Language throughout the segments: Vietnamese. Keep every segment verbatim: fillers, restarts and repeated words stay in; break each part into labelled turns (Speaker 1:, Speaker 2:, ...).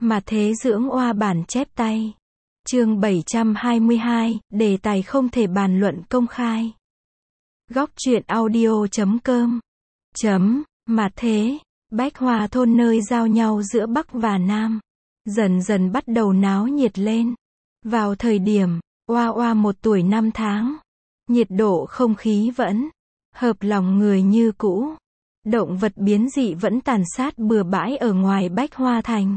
Speaker 1: Mà thế dưỡng oa bản chép tay. Chương bảy trăm hai mươi hai, đề tài không thể bàn luận công khai. Góc truyện audio chấm com. Chấm, mà thế, Bách Hoa thôn nơi giao nhau giữa Bắc và Nam, dần dần bắt đầu náo nhiệt lên. Vào thời điểm, oa oa một tuổi năm tháng, nhiệt độ không khí vẫn hợp lòng người như cũ. Động vật biến dị vẫn tàn sát bừa bãi ở ngoài Bách Hoa thành.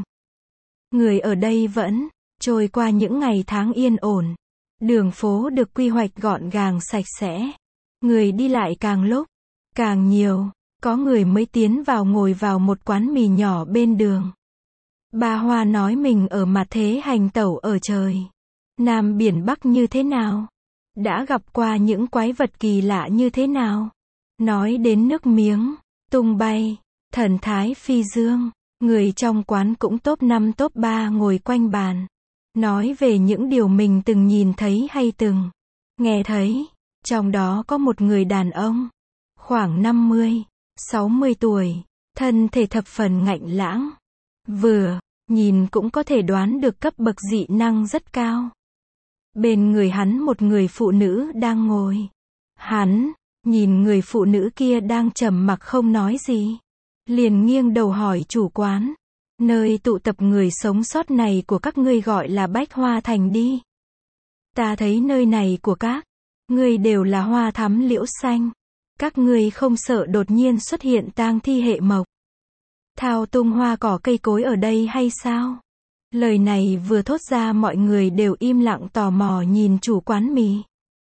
Speaker 1: Người ở đây vẫn trôi qua những ngày tháng yên ổn. Đường phố được quy hoạch gọn gàng sạch sẽ. Người đi lại càng lúc càng nhiều. Có người mới tiến vào ngồi vào một quán mì nhỏ bên đường. Bà Hoa nói mình ở mặt thế hành tẩu ở trời Nam biển Bắc như thế nào, đã gặp qua những quái vật kỳ lạ như thế nào. Nói đến nước miếng tung bay, thần thái phi dương. Người trong quán cũng top năm top ba ngồi quanh bàn, nói về những điều mình từng nhìn thấy hay từng nghe thấy. Trong đó có một người đàn ông, khoảng năm mươi, sáu mươi tuổi, thân thể thập phần ngạnh lãng. Vừa nhìn cũng có thể đoán được cấp bậc dị năng rất cao. Bên người hắn một người phụ nữ đang ngồi. Hắn nhìn người phụ nữ kia đang trầm mặc không nói gì, liền nghiêng đầu hỏi chủ quán, nơi tụ tập người sống sót này của các ngươi gọi là Bách Hoa thành đi. Ta thấy nơi này của các ngươi đều là hoa thắm liễu xanh. Các ngươi không sợ đột nhiên xuất hiện tang thi hệ mộc, thao tung hoa cỏ cây cối ở đây hay sao? Lời này vừa thốt ra mọi người đều im lặng tò mò nhìn chủ quán mì.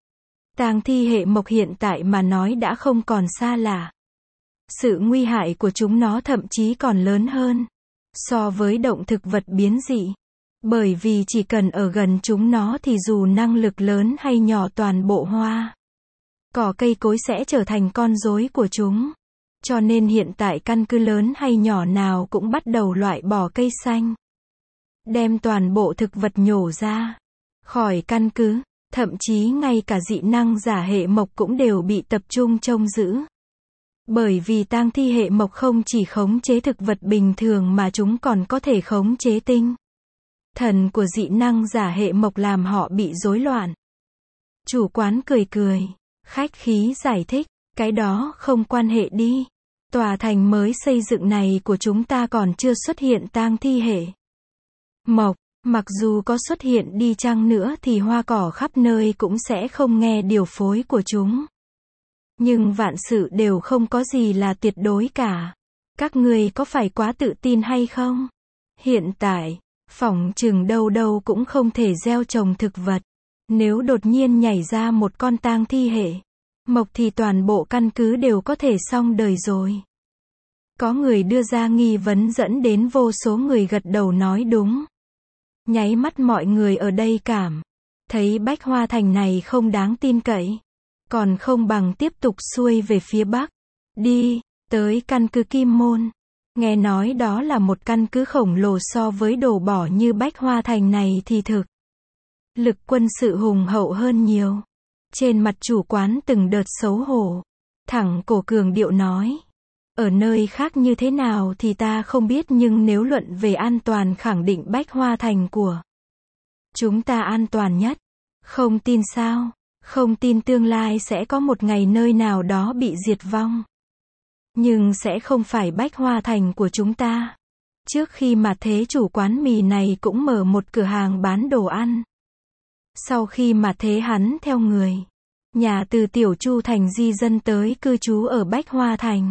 Speaker 1: Tang thi hệ mộc hiện tại mà nói đã không còn xa lạ. Sự nguy hại của chúng nó thậm chí còn lớn hơn so với động thực vật biến dị. Bởi vì chỉ cần ở gần chúng nó thì dù năng lực lớn hay nhỏ toàn bộ hoa cỏ cây cối sẽ trở thành con rối của chúng. Cho nên hiện tại căn cứ lớn hay nhỏ nào cũng bắt đầu loại bỏ cây xanh, đem toàn bộ thực vật nhổ ra khỏi căn cứ. Thậm chí ngay cả dị năng giả hệ mộc cũng đều bị tập trung trông giữ. Bởi vì tang thi hệ mộc không chỉ khống chế thực vật bình thường mà chúng còn có thể khống chế tinh thần của dị năng giả hệ mộc làm họ bị rối loạn. Chủ quán cười cười, khách khí giải thích, cái đó không quan hệ đi. Tòa thành mới xây dựng này của chúng ta còn chưa xuất hiện tang thi hệ mộc. Mặc dù có xuất hiện đi chăng nữa thì hoa cỏ khắp nơi cũng sẽ không nghe điều phối của chúng. Nhưng vạn sự đều không có gì là tuyệt đối cả. Các ngươi có phải quá tự tin hay không? Hiện tại, phỏng chừng đâu đâu cũng không thể gieo trồng thực vật. Nếu đột nhiên nhảy ra một con tang thi hệ mộc thì toàn bộ căn cứ đều có thể xong đời rồi. Có người đưa ra nghi vấn dẫn đến vô số người gật đầu nói đúng. Nháy mắt mọi người ở đây cảm thấy Bách Hoa thành này không đáng tin cậy. Còn không bằng tiếp tục xuôi về phía Bắc. Đi, tới căn cứ Kim Môn. Nghe nói đó là một căn cứ khổng lồ so với đồ bỏ như Bách Hoa thành này thì thực lực quân sự hùng hậu hơn nhiều. Trên mặt chủ quán từng đợt xấu hổ, thẳng cổ cường điệu nói. Ở nơi khác như thế nào thì ta không biết nhưng nếu luận về an toàn khẳng định Bách Hoa thành của chúng ta an toàn nhất. Không tin sao? Không tin tương lai sẽ có một ngày nơi nào đó bị diệt vong. Nhưng sẽ không phải Bách Hoa thành của chúng ta. Trước khi mà thế chủ quán mì này cũng mở một cửa hàng bán đồ ăn. Sau khi mà thế hắn theo người nhà từ Tiểu Chu thành di dân tới cư trú ở Bách Hoa thành.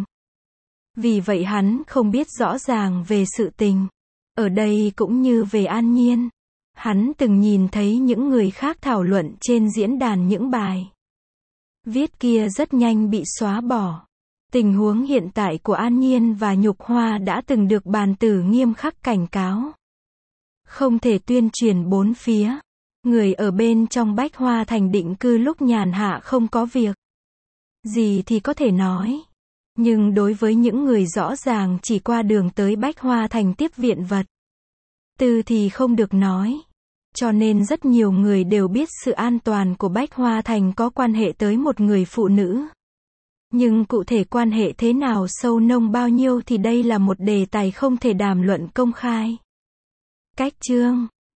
Speaker 1: Vì vậy hắn không biết rõ ràng về sự tình ở đây cũng như về An Nhiên. Hắn từng nhìn thấy những người khác thảo luận trên diễn đàn những bài viết kia rất nhanh bị xóa bỏ. Tình huống hiện tại của An Nhiên và Nhục Hoa đã từng được bàn tử nghiêm khắc cảnh cáo. Không thể tuyên truyền bốn phía. Người ở bên trong Bách Hoa thành định cư lúc nhàn hạ không có việc gì thì có thể nói. Nhưng đối với những người rõ ràng chỉ qua đường tới Bách Hoa thành tiếp viện vật tư thì không được nói. Cho nên rất nhiều người đều biết sự an toàn của Bách Hoa thành có quan hệ tới một người phụ nữ. Nhưng cụ thể quan hệ thế nào sâu nông bao nhiêu thì đây là một đề tài không thể đàm luận công khai. Cách chương